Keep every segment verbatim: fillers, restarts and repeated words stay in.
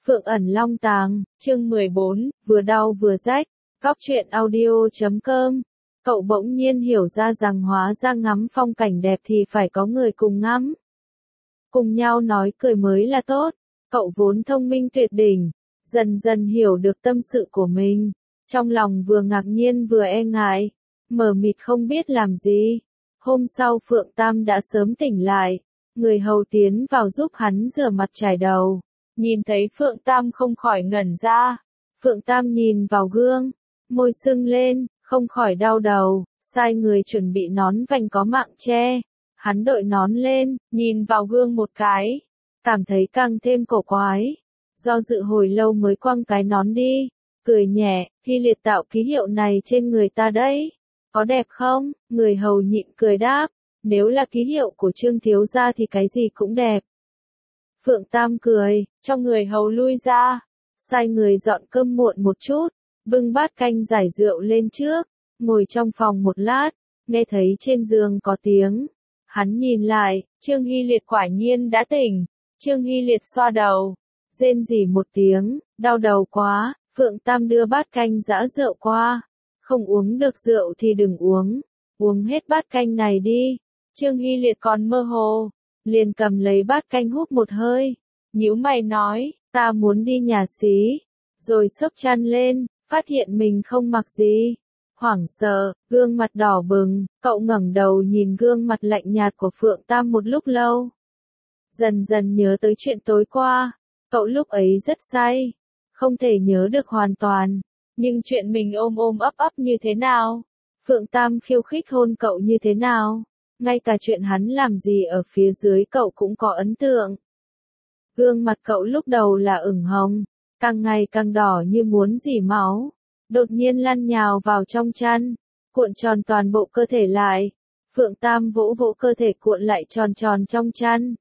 Phượng ẩn long tàng, chương mười bốn, vừa đau vừa rách, góc truyện audio chấm com. Cậu bỗng nhiên hiểu ra rằng hóa ra ngắm phong cảnh đẹp thì phải có người cùng ngắm. Cùng nhau nói cười mới là tốt. Cậu vốn thông minh tuyệt đỉnh, dần dần hiểu được tâm sự của mình. Trong lòng vừa ngạc nhiên vừa e ngại, mờ mịt không biết làm gì. Hôm sau Phượng Tam đã sớm tỉnh lại, người hầu tiến vào giúp hắn rửa mặt chải đầu. Nhìn thấy Phượng Tam không khỏi ngẩn ra. Phượng Tam nhìn vào gương, môi sưng lên, không khỏi đau đầu, sai người chuẩn bị nón vành có mạng che. Hắn đội nón lên, nhìn vào gương một cái, cảm thấy càng thêm cổ quái. Do dự hồi lâu mới quăng cái nón đi, cười nhẹ, Hy Liệt tạo ký hiệu này trên người ta đấy. Có đẹp không? Người hầu nhịn cười đáp, nếu là ký hiệu của Trương thiếu gia thì cái gì cũng đẹp. Phượng Tam cười, cho người hầu lui ra, sai người dọn cơm muộn một chút, bưng bát canh giải rượu lên trước, ngồi trong phòng một lát, nghe thấy trên giường có tiếng. Hắn nhìn lại, Trương Hy Liệt quả nhiên đã tỉnh. Trương Hy Liệt xoa đầu, rên rỉ một tiếng, đau đầu quá. Phượng Tam đưa bát canh giã rượu qua, không uống được rượu thì đừng uống, uống hết bát canh này đi. Trương Hy Liệt còn mơ hồ, liền cầm lấy bát canh húp một hơi, nhíu mày nói, ta muốn đi nhà xí, rồi xốc chăn lên, phát hiện mình không mặc gì. Hoảng sợ, gương mặt đỏ bừng, cậu ngẩng đầu nhìn gương mặt lạnh nhạt của Phượng Tam một lúc lâu. Dần dần nhớ tới chuyện tối qua, cậu lúc ấy rất say, không thể nhớ được hoàn toàn, nhưng chuyện mình ôm ôm ấp ấp như thế nào, Phượng Tam khiêu khích hôn cậu như thế nào, ngay cả chuyện hắn làm gì ở phía dưới cậu cũng có ấn tượng. Gương mặt cậu lúc đầu là ửng hồng, càng ngày càng đỏ như muốn rỉ máu, đột nhiên lăn nhào vào trong chăn, cuộn tròn toàn bộ cơ thể lại. Phượng Tam vỗ vỗ cơ thể cuộn lại tròn tròn trong chăn.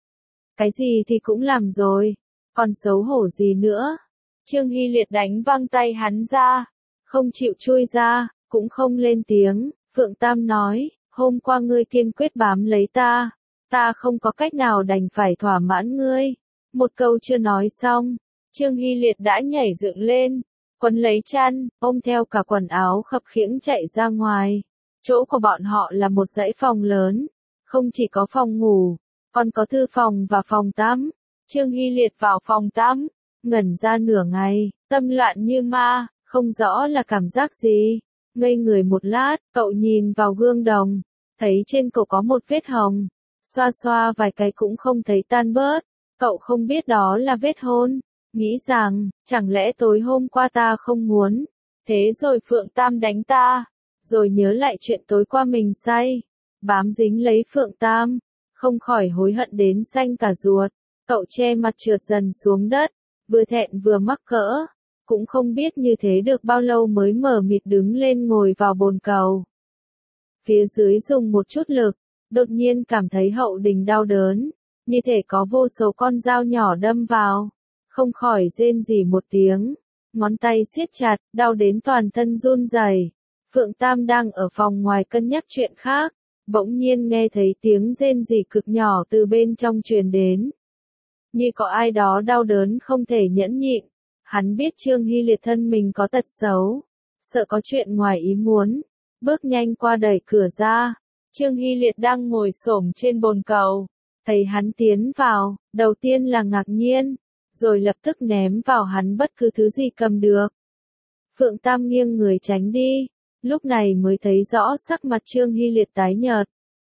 Cái gì thì cũng làm rồi, còn xấu hổ gì nữa. Trương Hy Liệt đánh văng tay hắn ra, không chịu chui ra, cũng không lên tiếng. Phượng Tam nói, hôm qua ngươi kiên quyết bám lấy ta, ta không có cách nào đành phải thỏa mãn ngươi. Một câu chưa nói xong, Trương Hy Liệt đã nhảy dựng lên, quấn lấy chăn, ôm theo cả quần áo khập khiễng chạy ra ngoài. Chỗ của bọn họ là một dãy phòng lớn, không chỉ có phòng ngủ, còn có thư phòng và phòng tắm. Trương Hy Liệt vào phòng tắm, ngẩn ra nửa ngày, tâm loạn như ma, không rõ là cảm giác gì. Ngây người một lát, cậu nhìn vào gương đồng, thấy trên cổ có một vết hồng, xoa xoa vài cái cũng không thấy tan bớt. Cậu không biết đó là vết hôn, nghĩ rằng, chẳng lẽ tối hôm qua ta không muốn, thế rồi Phượng Tam đánh ta, rồi nhớ lại chuyện tối qua mình say, bám dính lấy Phượng Tam, không khỏi hối hận đến xanh cả ruột. Cậu che mặt trượt dần xuống đất, vừa thẹn vừa mắc cỡ, cũng không biết như thế được bao lâu mới mờ mịt đứng lên ngồi vào bồn cầu. Phía dưới dùng một chút lực, đột nhiên cảm thấy hậu đình đau đớn, như thể có vô số con dao nhỏ đâm vào, không khỏi rên rỉ một tiếng, ngón tay siết chặt, đau đến toàn thân run rẩy. Phượng Tam đang ở phòng ngoài cân nhắc chuyện khác, bỗng nhiên nghe thấy tiếng rên rỉ cực nhỏ từ bên trong truyền đến. Như có ai đó đau đớn không thể nhẫn nhịn. Hắn biết Trương Hy Liệt thân mình có tật xấu, sợ có chuyện ngoài ý muốn, bước nhanh qua đẩy cửa ra. Trương Hy Liệt đang ngồi xổm trên bồn cầu, thấy hắn tiến vào, đầu tiên là ngạc nhiên, rồi lập tức ném vào hắn bất cứ thứ gì cầm được. Phượng Tam nghiêng người tránh đi, lúc này mới thấy rõ sắc mặt Trương Hy Liệt tái nhợt,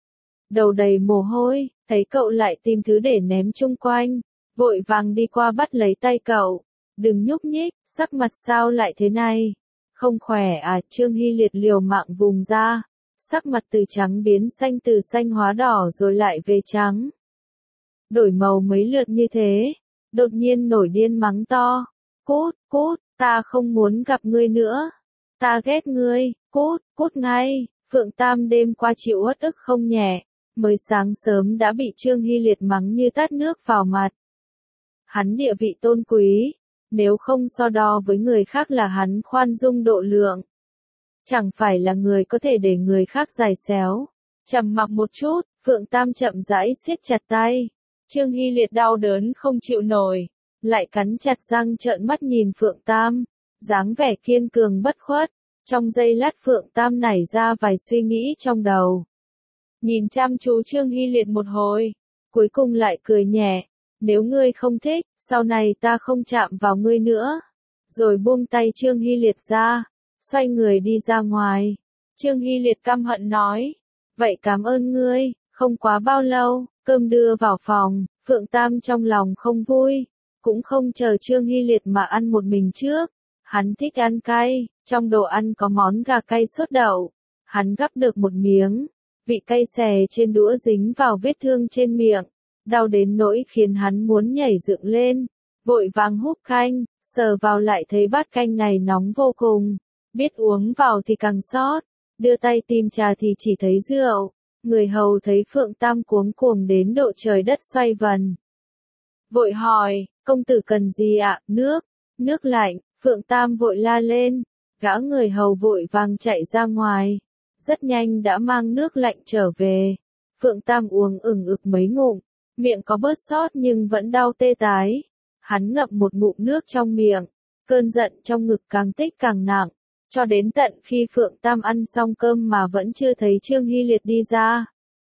đầu đầy mồ hôi, thấy cậu lại tìm thứ để ném chung quanh, vội vàng đi qua bắt lấy tay cậu. Đừng nhúc nhích, sắc mặt sao lại thế này? Không khỏe à? Trương Hy Liệt liều mạng vùng ra, sắc mặt từ trắng biến xanh, từ xanh hóa đỏ rồi lại về trắng. Đổi màu mấy lượt như thế, đột nhiên nổi điên mắng to. Cút, cút, ta không muốn gặp ngươi nữa. Ta ghét ngươi, cút, cút ngay. Phượng Tam đêm qua chịu uất ức không nhẹ, mới sáng sớm đã bị Trương Hy Liệt mắng như tát nước vào mặt. Hắn địa vị tôn quý, nếu không so đo với người khác là hắn khoan dung độ lượng. Chẳng phải là người có thể để người khác giày xéo. Trầm mặc một chút, Phượng Tam chậm rãi siết chặt tay. Trương Hy Liệt đau đớn không chịu nổi, lại cắn chặt răng trợn mắt nhìn Phượng Tam, dáng vẻ kiên cường bất khuất. Trong giây lát Phượng Tam nảy ra vài suy nghĩ trong đầu. Nhìn chăm chú Trương Hy Liệt một hồi, cuối cùng lại cười nhẹ, nếu ngươi không thích, sau này ta không chạm vào ngươi nữa. Rồi buông tay Trương Hy Liệt ra, xoay người đi ra ngoài. Trương Hy Liệt căm hận nói, vậy cảm ơn ngươi. Không quá bao lâu, cơm đưa vào phòng, Phượng Tam trong lòng không vui, cũng không chờ Trương Hy Liệt mà ăn một mình trước. Hắn thích ăn cay, trong đồ ăn có món gà cay sốt đậu. Hắn gắp được một miếng, vị cay xè trên đũa dính vào vết thương trên miệng, đau đến nỗi khiến hắn muốn nhảy dựng lên, vội vàng húp canh, sờ vào lại thấy bát canh này nóng vô cùng, biết uống vào thì càng sót, đưa tay tìm trà thì chỉ thấy rượu. Người hầu thấy Phượng Tam cuống cuồng đến độ trời đất xoay vần. Vội hỏi, công tử cần gì ạ? Nước, nước lạnh. Phượng Tam vội la lên, gã người hầu vội vàng chạy ra ngoài, rất nhanh đã mang nước lạnh trở về. Phượng Tam uống ửng ực mấy ngụm, miệng có bớt sót nhưng vẫn đau tê tái. Hắn ngậm một ngụm nước trong miệng, cơn giận trong ngực càng tích càng nặng, cho đến tận khi Phượng Tam ăn xong cơm mà vẫn chưa thấy Trương Hy Liệt đi ra.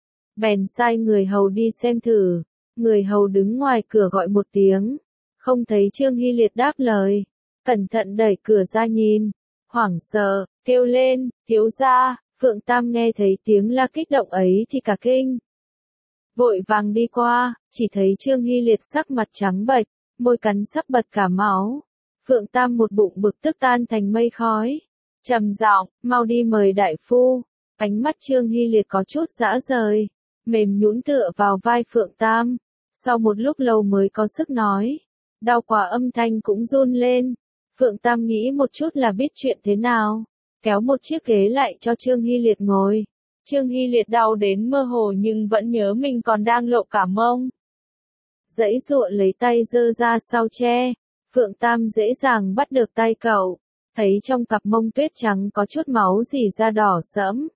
Bèn sai người hầu đi xem thử, người hầu đứng ngoài cửa gọi một tiếng, không thấy Trương Hy Liệt đáp lời. Cẩn thận đẩy cửa ra nhìn, hoảng sợ, kêu lên, thiếu gia. Phượng Tam nghe thấy tiếng la kích động ấy thì cả kinh. Vội vàng đi qua, chỉ thấy Trương Hy Liệt sắc mặt trắng bệch, môi cắn sắp bật cả máu. Phượng Tam một bụng bực tức tan thành mây khói, trầm giọng, mau đi mời đại phu. Ánh mắt Trương Hy Liệt có chút dã rời, mềm nhũn tựa vào vai Phượng Tam, sau một lúc lâu mới có sức nói, đau quá âm thanh cũng run lên. Phượng Tam nghĩ một chút là biết chuyện thế nào, kéo một chiếc ghế lại cho Trương Hy Liệt ngồi. Trương Hy Liệt đau đến mơ hồ nhưng vẫn nhớ mình còn đang lộ cả mông. Giãy giụa lấy tay giơ ra sau che, Phượng Tam dễ dàng bắt được tay cậu, thấy trong cặp mông tuyết trắng có chút máu rỉ ra đỏ sẫm.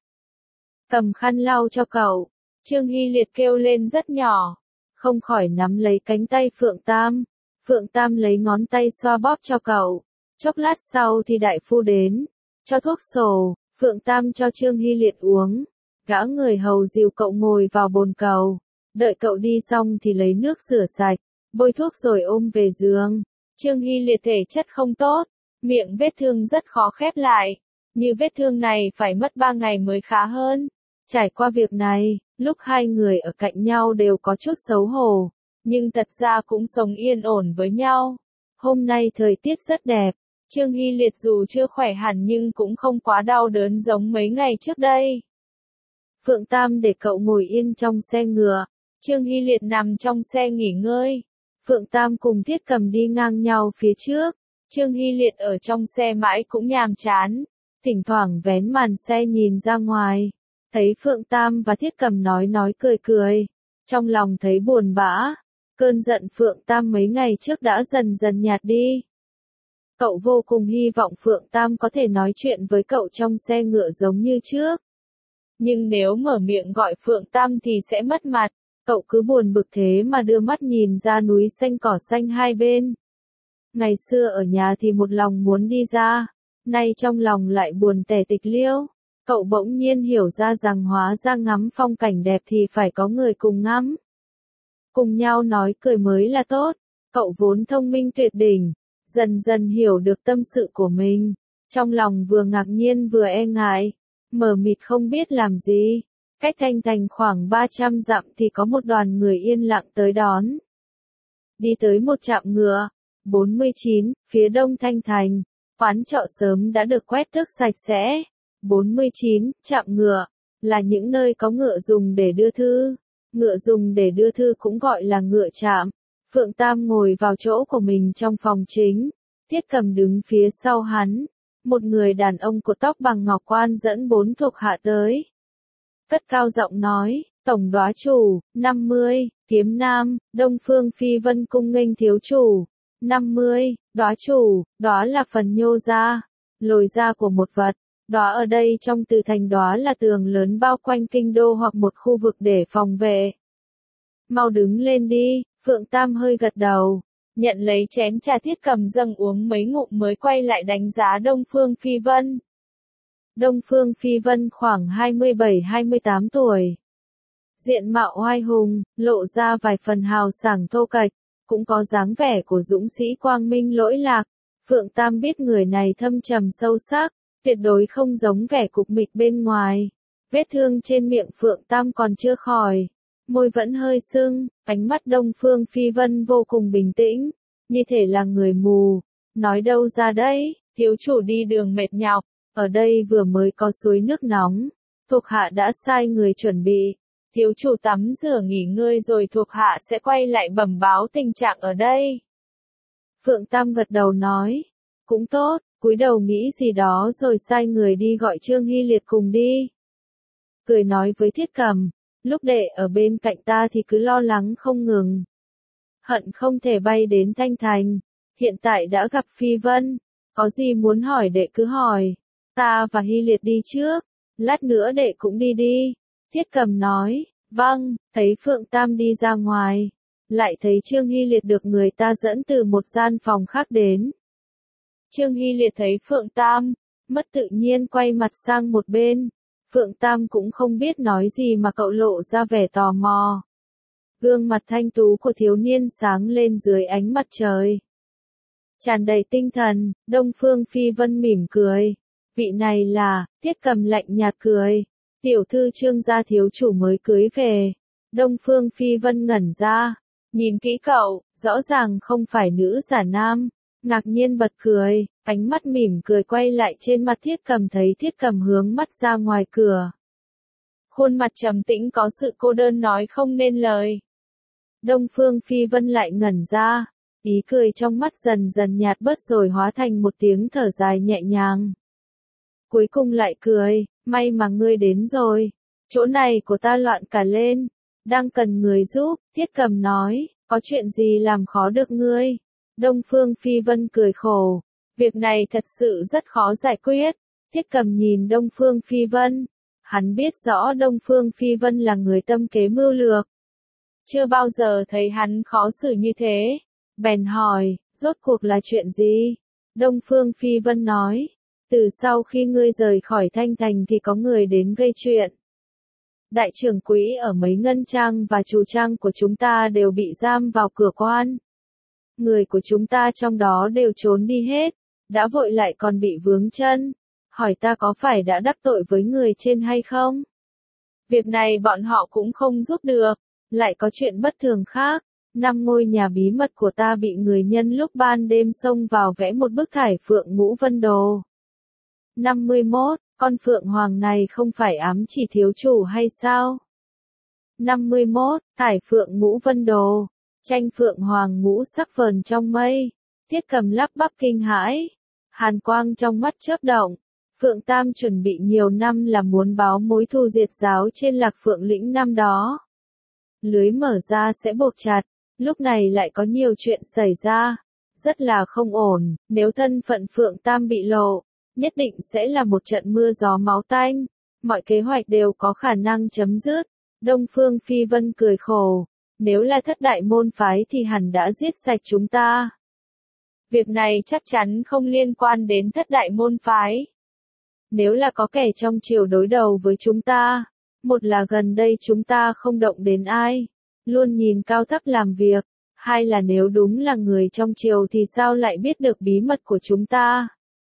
Cầm khăn lau cho cậu, Trương Hy Liệt kêu lên rất nhỏ, không khỏi nắm lấy cánh tay Phượng Tam. Phượng Tam lấy ngón tay xoa bóp cho cậu. Chốc lát sau thì đại phu đến, cho thuốc sổ, Phượng Tam cho Trương Hy Liệt uống. Gã người hầu dìu cậu ngồi vào bồn cầu, đợi cậu đi xong thì lấy nước rửa sạch, bôi thuốc rồi ôm về giường. Trương Hy Liệt thể chất không tốt, miệng vết thương rất khó khép lại, như vết thương này phải mất ba ngày mới khá hơn. Trải qua việc này, lúc hai người ở cạnh nhau đều có chút xấu hổ, nhưng thật ra cũng sống yên ổn với nhau. Hôm nay thời tiết rất đẹp, Trương Hy Liệt dù chưa khỏe hẳn nhưng cũng không quá đau đớn giống mấy ngày trước đây. Phượng Tam để cậu ngồi yên trong xe ngựa, Trương Hy Liệt nằm trong xe nghỉ ngơi. Phượng Tam cùng Thiết Cầm đi ngang nhau phía trước, Trương Hy Liệt ở trong xe mãi cũng nhàm chán, thỉnh thoảng vén màn xe nhìn ra ngoài, thấy Phượng Tam và Thiết Cầm nói nói cười cười, trong lòng thấy buồn bã, cơn giận Phượng Tam mấy ngày trước đã dần dần nhạt đi. Cậu vô cùng hy vọng Phượng Tam có thể nói chuyện với cậu trong xe ngựa giống như trước. Nhưng nếu mở miệng gọi Phượng Tam thì sẽ mất mặt, cậu cứ buồn bực thế mà đưa mắt nhìn ra núi xanh cỏ xanh hai bên. Ngày xưa ở nhà thì một lòng muốn đi ra, nay trong lòng lại buồn tẻ tịch liêu. Cậu bỗng nhiên hiểu ra rằng hóa ra ngắm phong cảnh đẹp thì phải có người cùng ngắm. Cùng nhau nói cười mới là tốt. Cậu vốn thông minh tuyệt đỉnh, dần dần hiểu được tâm sự của mình. Trong lòng vừa ngạc nhiên vừa e ngại, mờ mịt không biết làm gì. Cách Thanh Thành khoảng ba trăm dặm thì có một đoàn người yên lặng tới đón. Đi tới một trạm ngựa, bốn mươi chín, phía đông Thanh Thành, quán trọ sớm đã được quét tước sạch sẽ. bốn mươi chín, trạm ngựa, là những nơi có ngựa dùng để đưa thư. Ngựa dùng để đưa thư cũng gọi là ngựa trạm. Phượng Tam ngồi vào chỗ của mình trong phòng chính, Thiết Cầm đứng phía sau hắn. Một người đàn ông cột tóc bằng ngọc quan dẫn bốn thuộc hạ tới. Cất cao giọng nói, Tổng đoá chủ, năm mươi, Kiếm Nam, Đông Phương Phi Vân cung nghênh thiếu chủ. năm mươi, đoá chủ, đó là phần nhô ra, lồi ra của một vật. Đó ở đây trong từ thành đó là tường lớn bao quanh kinh đô hoặc một khu vực để phòng vệ. Mau đứng lên đi, Phượng Tam hơi gật đầu. Nhận lấy chén trà Thiết Cầm dâng uống mấy ngụm mới quay lại đánh giá Đông Phương Phi Vân. Đông Phương Phi Vân khoảng hai mươi bảy hai mươi tám tuổi. Diện mạo oai hùng, lộ ra vài phần hào sảng thô kệch, cũng có dáng vẻ của dũng sĩ quang minh lỗi lạc. Phượng Tam biết người này thâm trầm sâu sắc, tuyệt đối không giống vẻ cục mịch bên ngoài. Vết thương trên miệng Phượng Tam còn chưa khỏi, môi vẫn hơi sưng, ánh mắt Đông Phương Phi Vân vô cùng bình tĩnh, như thể là người mù. Nói đâu ra đấy, thiếu chủ đi đường mệt nhọc, ở đây vừa mới có suối nước nóng, thuộc hạ đã sai người chuẩn bị. Thiếu chủ tắm rửa nghỉ ngơi rồi thuộc hạ sẽ quay lại bẩm báo tình trạng ở đây. Phượng Tam gật đầu nói, cũng tốt, cúi đầu nghĩ gì đó rồi sai người đi gọi Trương Hy Liệt cùng đi. Cười nói với Thiết Cầm, lúc đệ ở bên cạnh ta thì cứ lo lắng không ngừng. Hận không thể bay đến Thanh Thành, hiện tại đã gặp Phi Vân, có gì muốn hỏi đệ cứ hỏi, ta và Hy Liệt đi trước, lát nữa đệ cũng đi đi. Thiết Cầm nói, vâng, thấy Phượng Tam đi ra ngoài, lại thấy Trương Hy Liệt được người ta dẫn từ một gian phòng khác đến. Trương Hy Liệt thấy Phượng Tam, mất tự nhiên quay mặt sang một bên, Phượng Tam cũng không biết nói gì mà cậu lộ ra vẻ tò mò. Gương mặt thanh tú của thiếu niên sáng lên dưới ánh mặt trời. Tràn đầy tinh thần, Đông Phương Phi Vân mỉm cười. Vị này là, Thiết Cầm lạnh nhạt cười. Tiểu thư Trương gia thiếu chủ mới cưới về. Đông Phương Phi Vân ngẩn ra, nhìn kỹ cậu, rõ ràng không phải nữ giả nam, ngạc nhiên bật cười, ánh mắt mỉm cười quay lại trên mặt Thiết Cầm thấy Thiết Cầm hướng mắt ra ngoài cửa. Khuôn mặt trầm tĩnh có sự cô đơn nói không nên lời. Đông Phương Phi Vân lại ngẩn ra, ý cười trong mắt dần dần nhạt bớt rồi hóa thành một tiếng thở dài nhẹ nhàng. Cuối cùng lại cười, may mà ngươi đến rồi, chỗ này của ta loạn cả lên, đang cần người giúp. Thiết Cầm nói, có chuyện gì làm khó được ngươi? Đông Phương Phi Vân cười khổ, việc này thật sự rất khó giải quyết. Thiết Cầm nhìn Đông Phương Phi Vân, hắn biết rõ Đông Phương Phi Vân là người tâm kế mưu lược. Chưa bao giờ thấy hắn khó xử như thế, bèn hỏi, rốt cuộc là chuyện gì? Đông Phương Phi Vân nói, từ sau khi ngươi rời khỏi Thanh Thành thì có người đến gây chuyện. Đại trưởng quỹ ở mấy ngân trang và chủ trang của chúng ta đều bị giam vào cửa quan. Người của chúng ta trong đó đều trốn đi hết, đã vội lại còn bị vướng chân. Hỏi ta có phải đã đắc tội với người trên hay không? Việc này bọn họ cũng không giúp được, lại có chuyện bất thường khác. Năm ngôi nhà bí mật của ta bị người nhân lúc ban đêm xông vào vẽ một bức thải phượng ngũ vân đồ. năm mươi mốt, con phượng hoàng này không phải ám chỉ thiếu chủ hay sao? năm mươi mốt, thải phượng ngũ vân đồ, tranh phượng hoàng ngũ sắc vờn trong mây. Thiết Cầm lắp bắp kinh hãi, hàn quang trong mắt chớp động. Phượng Tam chuẩn bị nhiều năm là muốn báo mối thù diệt giáo trên Lạc Phượng lĩnh năm đó. Lưới mở ra sẽ buộc chặt, lúc này lại có nhiều chuyện xảy ra, rất là không ổn. Nếu thân phận Phượng Tam bị lộ, nhất định sẽ là một trận mưa gió máu tanh, mọi kế hoạch đều có khả năng chấm dứt. Đông Phương Phi Vân cười khổ, nếu là thất đại môn phái thì hẳn đã giết sạch chúng ta. Việc này chắc chắn không liên quan đến thất đại môn phái. Nếu là có kẻ trong triều đối đầu với chúng ta, một là gần đây chúng ta không động đến ai, luôn nhìn cao thấp làm việc, hai là nếu đúng là người trong triều thì sao lại biết được bí mật của chúng ta.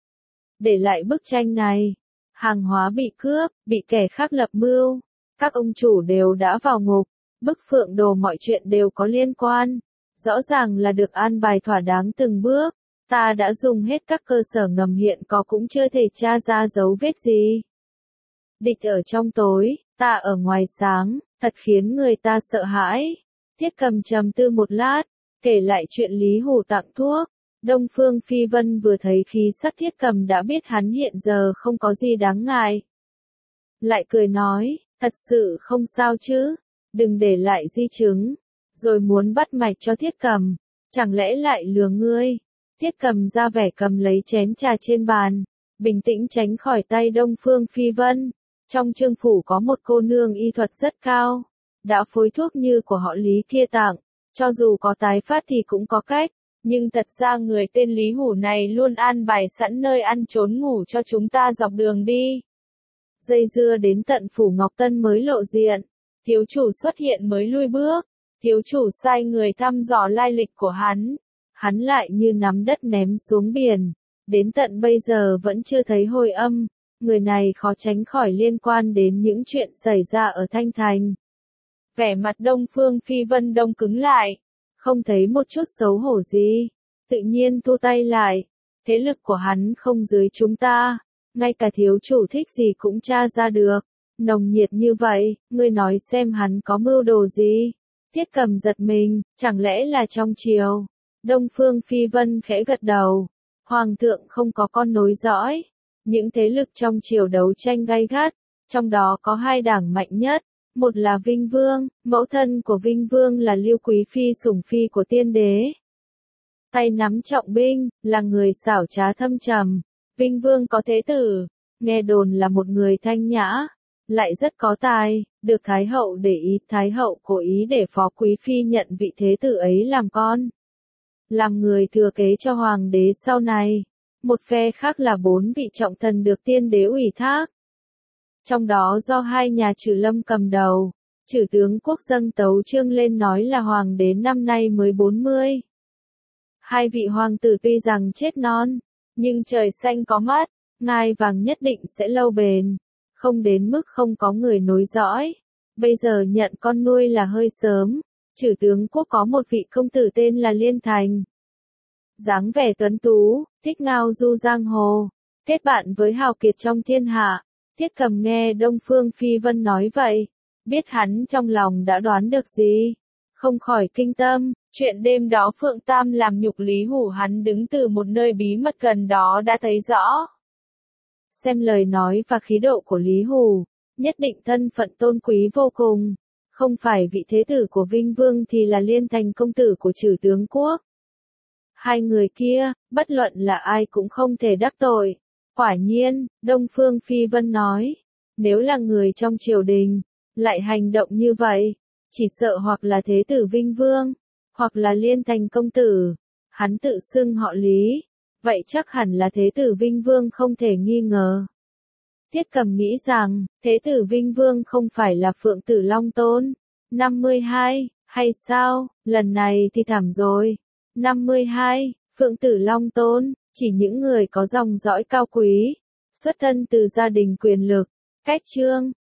Để lại bức tranh này, hàng hóa bị cướp, bị kẻ khác lập mưu, các ông chủ đều đã vào ngục, bức phượng đồ mọi chuyện đều có liên quan, rõ ràng là được an bài thỏa đáng từng bước, ta đã dùng hết các cơ sở ngầm hiện có cũng chưa thể tra ra dấu vết gì. Địch ở trong tối, ta ở ngoài sáng, thật khiến người ta sợ hãi. Thiết Cầm trầm tư một lát, kể lại chuyện Lý Hủ tặng thuốc. Đông Phương Phi Vân vừa thấy khí sắc Thiết Cầm đã biết hắn hiện giờ không có gì đáng ngại. Lại cười nói, thật sự không sao chứ, đừng để lại di chứng, rồi muốn bắt mạch cho Thiết Cầm, chẳng lẽ lại lừa ngươi. Thiết Cầm ra vẻ cầm lấy chén trà trên bàn, bình tĩnh tránh khỏi tay Đông Phương Phi Vân. Trong Trương phủ có một cô nương y thuật rất cao, đã phối thuốc như của họ Lý kia tặng, cho dù có tái phát thì cũng có cách. Nhưng thật ra người tên Lý Hủ này luôn an bài sẵn nơi ăn trốn ngủ cho chúng ta dọc đường đi. Dây dưa đến tận Phủ Ngọc Tân mới lộ diện, thiếu chủ xuất hiện mới lui bước, thiếu chủ sai người thăm dò lai lịch của hắn, hắn lại như nắm đất ném xuống biển, đến tận bây giờ vẫn chưa thấy hồi âm, người này khó tránh khỏi liên quan đến những chuyện xảy ra ở Thanh Thành. Vẻ mặt Đông Phương Phi Vân đông cứng lại, không thấy một chút xấu hổ gì, tự nhiên thu tay lại, thế lực của hắn không dưới chúng ta, ngay cả thiếu chủ thích gì cũng tra ra được, nồng nhiệt như vậy, ngươi nói xem hắn có mưu đồ gì. Thiết Cầm giật mình, chẳng lẽ là trong triều? Đông Phương Phi Vân khẽ gật đầu, Hoàng thượng không có con nối dõi, những thế lực trong triều đấu tranh gay gắt, trong đó có hai đảng mạnh nhất. Một là Vinh Vương, mẫu thân của Vinh Vương là Lưu Quý Phi sủng phi của tiên đế. Tay nắm trọng binh, là người xảo trá thâm trầm. Vinh Vương có thế tử, nghe đồn là một người thanh nhã, lại rất có tài, được Thái hậu để ý. Thái hậu cố ý để Phó Quý Phi nhận vị thế tử ấy làm con, làm người thừa kế cho hoàng đế sau này. Một phe khác là bốn vị trọng thần được tiên đế ủy thác. Trong đó do hai nhà Trừ Lâm cầm đầu, Trừ tướng quốc dâng tấu chương lên nói là hoàng đế năm nay mới bốn mươi. Hai vị hoàng tử tuy rằng chết non, nhưng trời xanh có mắt, ngai vàng nhất định sẽ lâu bền, không đến mức không có người nối dõi. Bây giờ nhận con nuôi là hơi sớm, Trừ tướng quốc có một vị công tử tên là Liên Thành. Dáng vẻ tuấn tú, thích ngao du giang hồ, kết bạn với hào kiệt trong thiên hạ. Thiết Cầm nghe Đông Phương Phi Vân nói vậy, biết hắn trong lòng đã đoán được gì, không khỏi kinh tâm, chuyện đêm đó Phượng Tam làm nhục Lý Hủ hắn đứng từ một nơi bí mật gần đó đã thấy rõ. Xem lời nói và khí độ của Lý Hủ, nhất định thân phận tôn quý vô cùng, không phải vị thế tử của Vinh Vương thì là Liên Thành công tử của Trừ tướng quốc. Hai người kia, bất luận là ai cũng không thể đắc tội. Quả nhiên, Đông Phương Phi Vân nói, nếu là người trong triều đình, lại hành động như vậy, chỉ sợ hoặc là thế tử Vinh Vương, hoặc là Liên Thành công tử, hắn tự xưng họ Lý, vậy chắc hẳn là thế tử Vinh Vương không thể nghi ngờ. Thiết Cầm nghĩ rằng, thế tử Vinh Vương không phải là Phượng tử Long Tôn, năm mươi hai, hay sao, lần này thì thảm rồi, năm mươi hai, Phượng tử Long Tôn. Chỉ những người có dòng dõi cao quý, xuất thân từ gia đình quyền lực, cách trương,